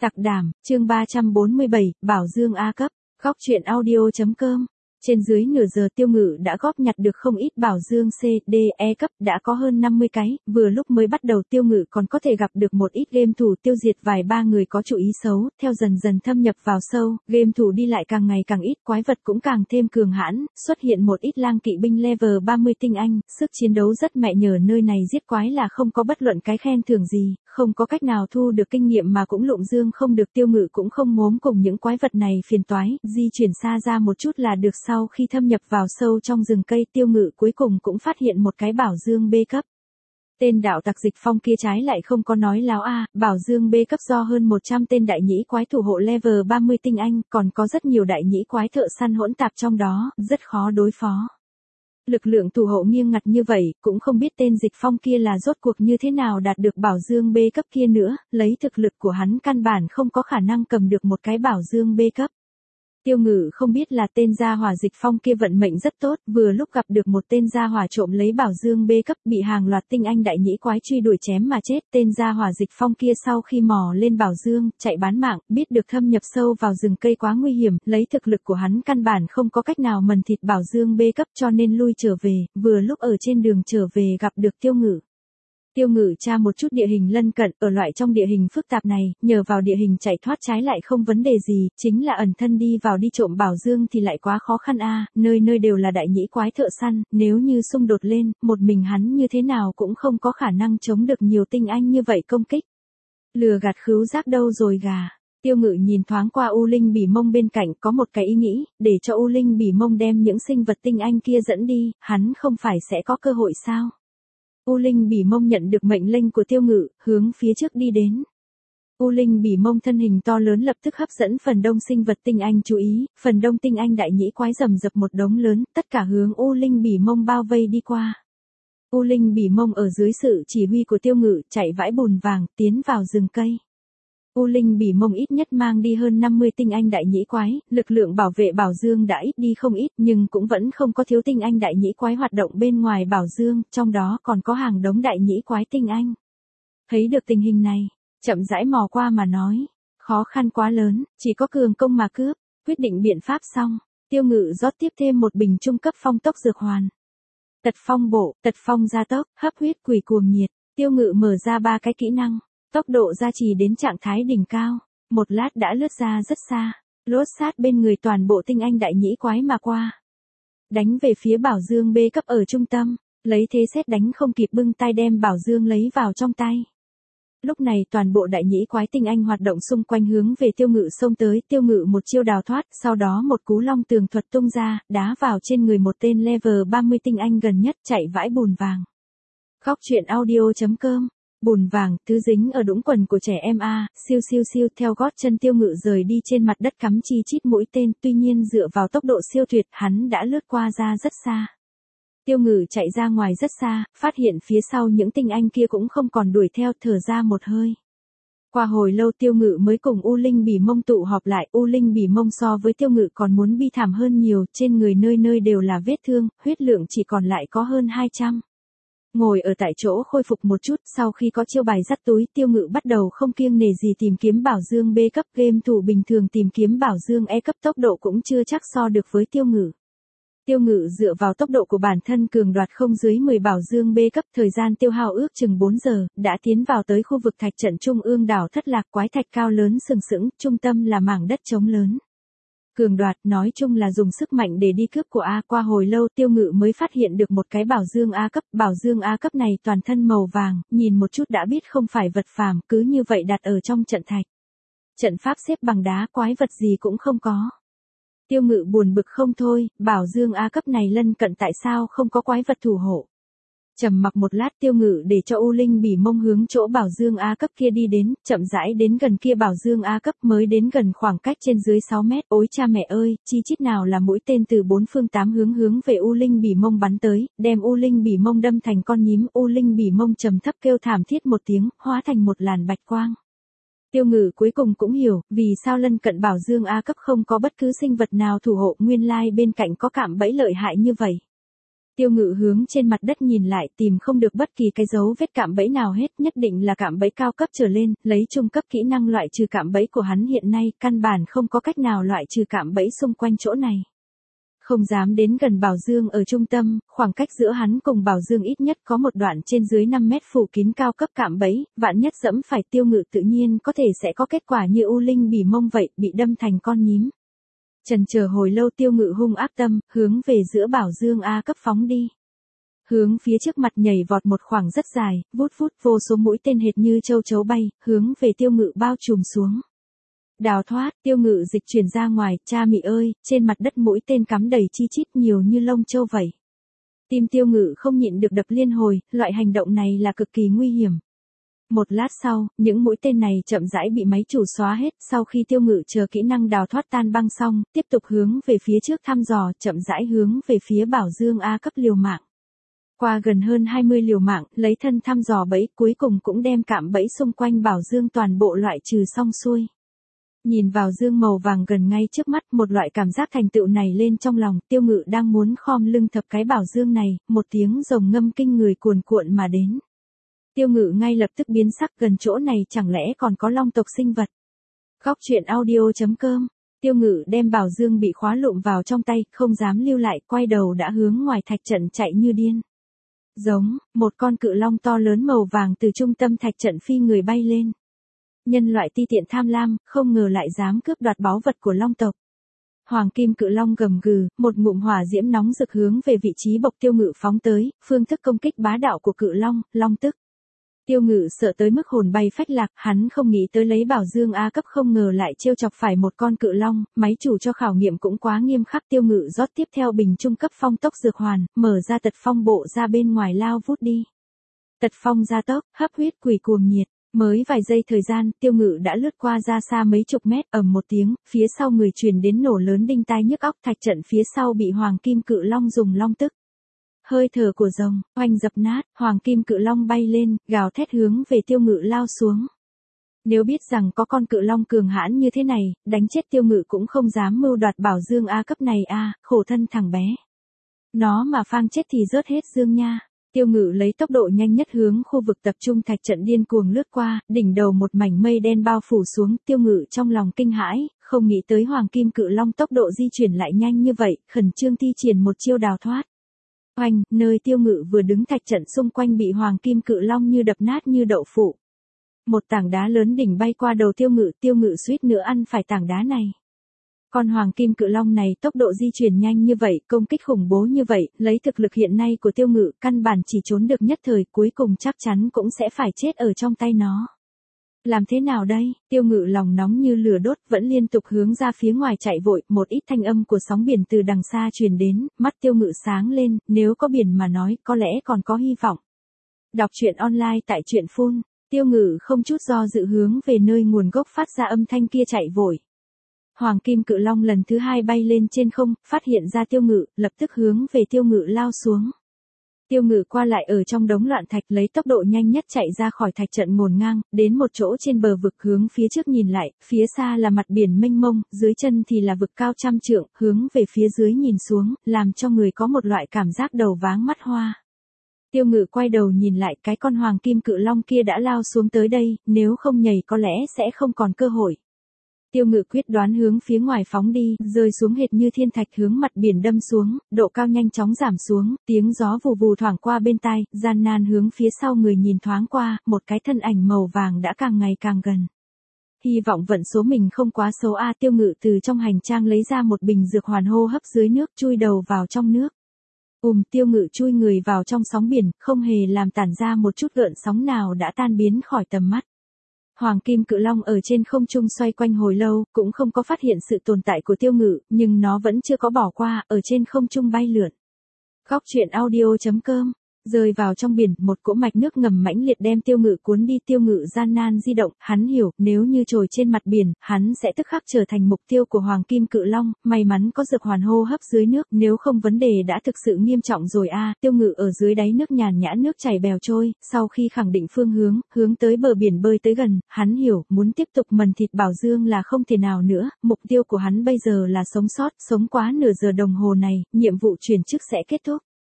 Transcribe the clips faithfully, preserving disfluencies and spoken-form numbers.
Tặc đảm, chương ba trăm bốn mươi bảy, Bảo Dương A cấp, góc truyện audio chấm com. Trên dưới nửa giờ Tiêu Ngự đã góp nhặt được không ít Bảo Dương C, D, E cấp, đã có hơn năm mươi cái, vừa lúc mới bắt đầu Tiêu Ngự còn có thể gặp được một ít game thủ tiêu diệt vài ba người có chủ ý xấu, theo dần dần thâm nhập vào sâu, game thủ đi lại càng ngày càng ít, quái vật cũng càng thêm cường hãn, xuất hiện một ít lang kỵ binh level ba mươi tinh anh, sức chiến đấu rất mẹ nhờ nơi này giết quái là không có bất luận cái khen thưởng gì, không có cách nào thu được kinh nghiệm mà cũng lụng dương không được. Tiêu Ngự cũng không ngốm cùng những quái vật này phiền toái, di chuyển xa ra một chút là được. Sau khi thâm nhập vào sâu trong rừng cây, Tiêu Ngự cuối cùng cũng phát hiện một cái Bảo Dương B cấp. Tên đạo tặc Dịch Phong kia trái lại không có nói láo a, Bảo Dương B cấp do hơn một trăm tên đại nhĩ quái thủ hộ level ba mươi tinh anh, còn có rất nhiều đại nhĩ quái thợ săn hỗn tạp trong đó, rất khó đối phó. Lực lượng thủ hộ nghiêm ngặt như vậy, cũng không biết tên Dịch Phong kia là rốt cuộc như thế nào đạt được Bảo Dương B cấp kia nữa, lấy thực lực của hắn căn bản không có khả năng cầm được một cái Bảo Dương B cấp. Tiêu Ngự không biết là tên gia hỏa Dịch Phong kia vận mệnh rất tốt, vừa lúc gặp được một tên gia hỏa trộm lấy Bảo Dương B cấp, bị hàng loạt tinh anh đại nhĩ quái truy đuổi chém mà chết. Tên gia hỏa Dịch Phong kia sau khi mò lên Bảo Dương, chạy bán mạng, biết được thâm nhập sâu vào rừng cây quá nguy hiểm, lấy thực lực của hắn căn bản không có cách nào mần thịt Bảo Dương B cấp, cho nên lui trở về, vừa lúc ở trên đường trở về gặp được Tiêu Ngự. Tiêu Ngự tra một chút địa hình lân cận, ở loại trong địa hình phức tạp này, nhờ vào địa hình chạy thoát trái lại không vấn đề gì, chính là ẩn thân đi vào đi trộm Bảo Dương thì lại quá khó khăn a, nơi nơi đều là đại nhĩ quái thợ săn, nếu như xung đột lên, một mình hắn như thế nào cũng không có khả năng chống được nhiều tinh anh như vậy công kích. Lừa gạt khứu giác đâu rồi gà. Tiêu Ngự nhìn thoáng qua U Linh Bỉ Mông bên cạnh, có một cái ý nghĩ, để cho U Linh Bỉ Mông đem những sinh vật tinh anh kia dẫn đi, hắn không phải sẽ có cơ hội sao? U Linh Bỉ Mông nhận được mệnh lệnh của Tiêu Ngự, hướng phía trước đi đến. U Linh Bỉ Mông thân hình to lớn lập tức hấp dẫn phần đông sinh vật tinh anh chú ý, phần đông tinh anh đại nhĩ quái rầm rập một đống lớn, tất cả hướng U Linh Bỉ Mông bao vây đi qua. U Linh Bỉ Mông ở dưới sự chỉ huy của Tiêu Ngự, chạy vãi bùn vàng, tiến vào rừng cây. U Linh Bỉ Mông ít nhất mang đi hơn năm mươi tinh anh đại nhĩ quái, lực lượng bảo vệ Bảo Dương đã ít đi không ít, nhưng cũng vẫn không có thiếu tinh anh đại nhĩ quái hoạt động bên ngoài Bảo Dương, trong đó còn có hàng đống đại nhĩ quái tinh anh. Thấy được tình hình này, chậm rãi mò qua mà nói, khó khăn quá lớn, chỉ có cường công mà cướp. Quyết định biện pháp xong, Tiêu Ngự rót tiếp thêm một bình trung cấp phong tốc dược hoàn. Tật phong bộ, tật phong gia tốc, hấp huyết quỷ cuồng nhiệt. Tiêu Ngự mở ra ba cái kỹ năng. Tốc độ gia trì đến trạng thái đỉnh cao, một lát đã lướt ra rất xa, lốt sát bên người toàn bộ tinh anh đại nhĩ quái mà qua. Đánh về phía Bảo Dương B cấp ở trung tâm, lấy thế xét đánh không kịp bưng tay đem Bảo Dương lấy vào trong tay. Lúc này toàn bộ đại nhĩ quái tinh anh hoạt động xung quanh hướng về Tiêu Ngự xông tới, Tiêu Ngự một chiêu đào thoát, sau đó một cú long tường thuật tung ra, đá vào trên người một tên level ba mươi tinh anh gần nhất, chạy vãi bùn vàng. Góc truyện audio chấm com. Bùn vàng, thứ dính ở đũng quần của trẻ em a, siêu siêu siêu, theo gót chân Tiêu Ngự rời đi trên mặt đất cắm chi chít mũi tên, tuy nhiên dựa vào tốc độ siêu tuyệt, hắn đã lướt qua ra rất xa. Tiêu Ngự chạy ra ngoài rất xa, phát hiện phía sau những tinh anh kia cũng không còn đuổi theo, thở ra một hơi. Qua hồi lâu Tiêu Ngự mới cùng U Linh Bỉ Mông tụ họp lại, U Linh Bỉ Mông so với Tiêu Ngự còn muốn bi thảm hơn nhiều, trên người nơi nơi đều là vết thương, huyết lượng chỉ còn lại có hơn hai trăm. Ngồi ở tại chỗ khôi phục một chút, sau khi có chiêu bài dắt túi, Tiêu Ngự bắt đầu không kiêng nể gì tìm kiếm Bảo Dương B cấp. Game thủ bình thường tìm kiếm Bảo Dương E cấp tốc độ cũng chưa chắc so được với Tiêu Ngự. Tiêu Ngự dựa vào tốc độ của bản thân cường đoạt không dưới mười Bảo Dương B cấp, thời gian tiêu hao ước chừng bốn giờ, đã tiến vào tới khu vực thạch trận trung ương đảo Thất Lạc, quái thạch cao lớn sừng sững, trung tâm là mảng đất trống lớn. Cường đoạt, nói chung là dùng sức mạnh để đi cướp của A. Qua hồi lâu Tiêu Ngự mới phát hiện được một cái Bảo Dương A cấp, Bảo Dương A cấp này toàn thân màu vàng, nhìn một chút đã biết không phải vật phàm, cứ như vậy đặt ở trong trận thạch. Trận pháp xếp bằng đá, quái vật gì cũng không có. Tiêu Ngự buồn bực không thôi, Bảo Dương A cấp này lân cận tại sao không có quái vật thủ hộ. Trầm mặc một lát Tiêu Ngự để cho U Linh Bỉ Mông hướng chỗ Bảo Dương A cấp kia đi đến, chậm rãi đến gần kia Bảo Dương A cấp, mới đến gần khoảng cách trên dưới sáu mét, ôi cha mẹ ơi, chi chít nào là mũi tên từ bốn phương tám hướng hướng về U Linh Bỉ Mông bắn tới, đem U Linh Bỉ Mông đâm thành con nhím. U Linh Bỉ Mông trầm thấp kêu thảm thiết một tiếng, hóa thành một làn bạch quang. Tiêu Ngự cuối cùng cũng hiểu, vì sao lân cận Bảo Dương A cấp không có bất cứ sinh vật nào thủ hộ, nguyên lai bên cạnh có cạm bẫy lợi hại như vậy. Tiêu Ngự hướng trên mặt đất nhìn lại, tìm không được bất kỳ cái dấu vết cạm bẫy nào hết, nhất định là cạm bẫy cao cấp trở lên, lấy trung cấp kỹ năng loại trừ cạm bẫy của hắn hiện nay, căn bản không có cách nào loại trừ cạm bẫy xung quanh chỗ này. Không dám đến gần Bảo Dương ở trung tâm, khoảng cách giữa hắn cùng Bảo Dương ít nhất có một đoạn trên dưới năm mét phủ kín cao cấp cạm bẫy, vạn nhất dẫm phải Tiêu Ngự tự nhiên có thể sẽ có kết quả như U Linh bỉ mông vậy, bị đâm thành con nhím. Chần chờ hồi lâu Tiêu Ngự hung ác tâm, hướng về giữa Bảo Dương A cấp phóng đi. Hướng phía trước mặt nhảy vọt một khoảng rất dài, vút vút vô số mũi tên hệt như châu chấu bay, hướng về Tiêu Ngự bao trùm xuống. Đào thoát, Tiêu Ngự dịch chuyển ra ngoài, cha mị ơi, trên mặt đất mũi tên cắm đầy chi chít nhiều như lông châu vậy. Tim Tiêu Ngự không nhịn được đập liên hồi, loại hành động này là cực kỳ nguy hiểm. Một lát sau, những mũi tên này chậm rãi bị máy chủ xóa hết, sau khi Tiêu Ngự chờ kỹ năng đào thoát tan băng xong, tiếp tục hướng về phía trước thăm dò, chậm rãi hướng về phía Bảo Dương A cấp liều mạng. Qua gần hơn hai mươi liều mạng, lấy thân thăm dò bẫy, cuối cùng cũng đem cạm bẫy xung quanh Bảo Dương toàn bộ loại trừ xong xuôi. Nhìn vào dương màu vàng gần ngay trước mắt, một loại cảm giác thành tựu này lên trong lòng, Tiêu Ngự đang muốn khom lưng thập cái Bảo Dương này, một tiếng rồng ngâm kinh người cuồn cuộn mà đến. Tiêu Ngự ngay lập tức biến sắc, gần chỗ này chẳng lẽ còn có long tộc sinh vật. Góc truyện audio chấm com. Tiêu Ngự đem Bảo Dương bị khóa lụm vào trong tay, không dám lưu lại, quay đầu đã hướng ngoài thạch trận chạy như điên. Giống, một con cự long to lớn màu vàng từ trung tâm thạch trận phi người bay lên. Nhân loại ti tiện tham lam, không ngờ lại dám cướp đoạt báu vật của long tộc. Hoàng kim cự long gầm gừ, một ngụm hỏa diễm nóng rực hướng về vị trí bộc Tiêu Ngự phóng tới, phương thức công kích bá đạo của cự long, long tức. Tiêu Ngự sợ tới mức hồn bay phách lạc, hắn không nghĩ tới lấy Bảo Dương A cấp không ngờ lại trêu chọc phải một con cự long, máy chủ cho khảo nghiệm cũng quá nghiêm khắc. Tiêu Ngự rót tiếp theo bình trung cấp phong tốc dược hoàn, mở ra tật phong bộ ra bên ngoài lao vút đi. Tật phong gia tốc, hấp huyết quỷ cuồng nhiệt. Mới vài giây thời gian, Tiêu Ngự đã lướt qua ra xa mấy chục mét, ầm một tiếng, phía sau người truyền đến nổ lớn đinh tai nhức óc, thạch trận phía sau bị hoàng kim cự long dùng long tức. Hơi thở của rồng, oanh dập nát, hoàng kim cự long bay lên, gào thét hướng về Tiêu Ngự lao xuống. Nếu biết rằng có con cự long cường hãn như thế này, đánh chết Tiêu Ngự cũng không dám mưu đoạt Bảo Dương A cấp này a, khổ thân thằng bé. Nó mà phang chết thì rớt hết dương nha. Tiêu Ngự lấy tốc độ nhanh nhất hướng khu vực tập trung thạch trận điên cuồng lướt qua, đỉnh đầu một mảnh mây đen bao phủ xuống, Tiêu Ngự trong lòng kinh hãi, không nghĩ tới hoàng kim cự long tốc độ di chuyển lại nhanh như vậy, khẩn trương thi triển một chiêu đào thoát. Oanh, nơi Tiêu Ngự vừa đứng thạch trận xung quanh bị hoàng kim cự long như đập nát như đậu phụ. Một tảng đá lớn đỉnh bay qua đầu Tiêu Ngự, Tiêu Ngự suýt nữa ăn phải tảng đá này. Con hoàng kim cự long này tốc độ di chuyển nhanh như vậy, công kích khủng bố như vậy, lấy thực lực hiện nay của Tiêu Ngự, căn bản chỉ trốn được nhất thời, cuối cùng chắc chắn cũng sẽ phải chết ở trong tay nó. Làm thế nào đây? Tiêu Ngự lòng nóng như lửa đốt, vẫn liên tục hướng ra phía ngoài chạy vội, một ít thanh âm của sóng biển từ đằng xa truyền đến, mắt Tiêu Ngự sáng lên, nếu có biển mà nói, có lẽ còn có hy vọng. Đọc truyện online tại truyện phun, Tiêu Ngự không chút do dự hướng về nơi nguồn gốc phát ra âm thanh kia chạy vội. Hoàng kim cự long lần thứ hai bay lên trên không, phát hiện ra Tiêu Ngự, lập tức hướng về Tiêu Ngự lao xuống. Tiêu Ngự qua lại ở trong đống loạn thạch, lấy tốc độ nhanh nhất chạy ra khỏi thạch trận ngổn ngang, đến một chỗ trên bờ vực, hướng phía trước nhìn lại, phía xa là mặt biển mênh mông, dưới chân thì là vực cao trăm trượng, hướng về phía dưới nhìn xuống, làm cho người có một loại cảm giác đầu váng mắt hoa. Tiêu Ngự quay đầu nhìn lại, cái con hoàng kim cự long kia đã lao xuống tới đây, nếu không nhảy có lẽ sẽ không còn cơ hội. Tiêu Ngự quyết đoán hướng phía ngoài phóng đi, rơi xuống hệt như thiên thạch hướng mặt biển đâm xuống, độ cao nhanh chóng giảm xuống, tiếng gió vù vù thoảng qua bên tai, gian nan hướng phía sau người nhìn thoáng qua, một cái thân ảnh màu vàng đã càng ngày càng gần. Hy vọng vận số mình không quá xấu a. Tiêu Ngự từ trong hành trang lấy ra một bình dược hoàn hô hấp dưới nước, chui đầu vào trong nước. Ùm, Tiêu Ngự chui người vào trong sóng biển, không hề làm tản ra một chút gợn sóng nào đã tan biến khỏi tầm mắt. Hoàng kim cự long ở trên không trung xoay quanh hồi lâu, cũng không có phát hiện sự tồn tại của Tiêu Ngự, nhưng nó vẫn chưa có bỏ qua, ở trên không trung bay lượn. Góc truyện audio chấm com. Rơi vào trong biển, một cỗ mạch nước ngầm mãnh liệt đem Tiêu Ngự cuốn đi. Tiêu Ngự gian nan di động, hắn hiểu, nếu như trồi trên mặt biển, hắn sẽ tức khắc trở thành mục tiêu của hoàng kim cự long, may mắn có dược hoàn hô hấp dưới nước, nếu không vấn đề đã thực sự nghiêm trọng rồi a. À, Tiêu Ngự ở dưới đáy nước nhàn nhã nước chảy bèo trôi, sau khi khẳng định phương hướng, hướng tới bờ biển bơi tới gần, hắn hiểu, muốn tiếp tục mần thịt Bảo Dương là không thể nào nữa, mục tiêu của hắn bây giờ là sống sót, sống quá nửa giờ đồng hồ này, nhiệm vụ chuyển chức sẽ kết thúc.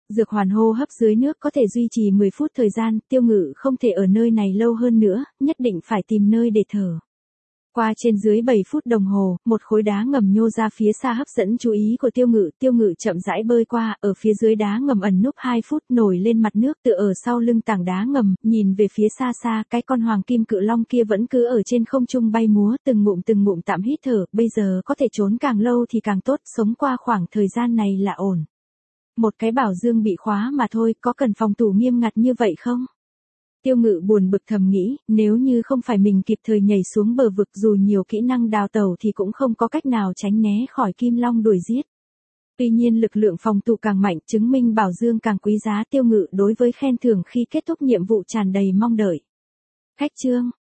Dược hoàn hô hấp dưới nước có thể duy trì mười phút thời gian, Tiêu Ngự không thể ở nơi này lâu hơn nữa, nhất định phải tìm nơi để thở. Qua trên dưới bảy phút đồng hồ, một khối đá ngầm nhô ra phía xa hấp dẫn chú ý của Tiêu Ngự, Tiêu Ngự chậm rãi bơi qua, ở phía dưới đá ngầm ẩn núp hai phút nổi lên mặt nước tựa ở sau lưng tảng đá ngầm, nhìn về phía xa xa, cái con hoàng kim cự long kia vẫn cứ ở trên không trung bay múa, từng ngụm từng ngụm tạm hít thở, bây giờ có thể trốn càng lâu thì càng tốt, sống qua khoảng thời gian này là ổn. Một cái bảo dương bị khóa mà thôi, có cần phòng thủ nghiêm ngặt như vậy không? Tiêu Ngự buồn bực thầm nghĩ, nếu như không phải mình kịp thời nhảy xuống bờ vực dù nhiều kỹ năng đào tẩu thì cũng không có cách nào tránh né khỏi Kim Long đuổi giết. Tuy nhiên lực lượng phòng thủ càng mạnh chứng minh bảo dương càng quý giá, Tiêu Ngự đối với khen thưởng khi kết thúc nhiệm vụ tràn đầy mong đợi. Khách chương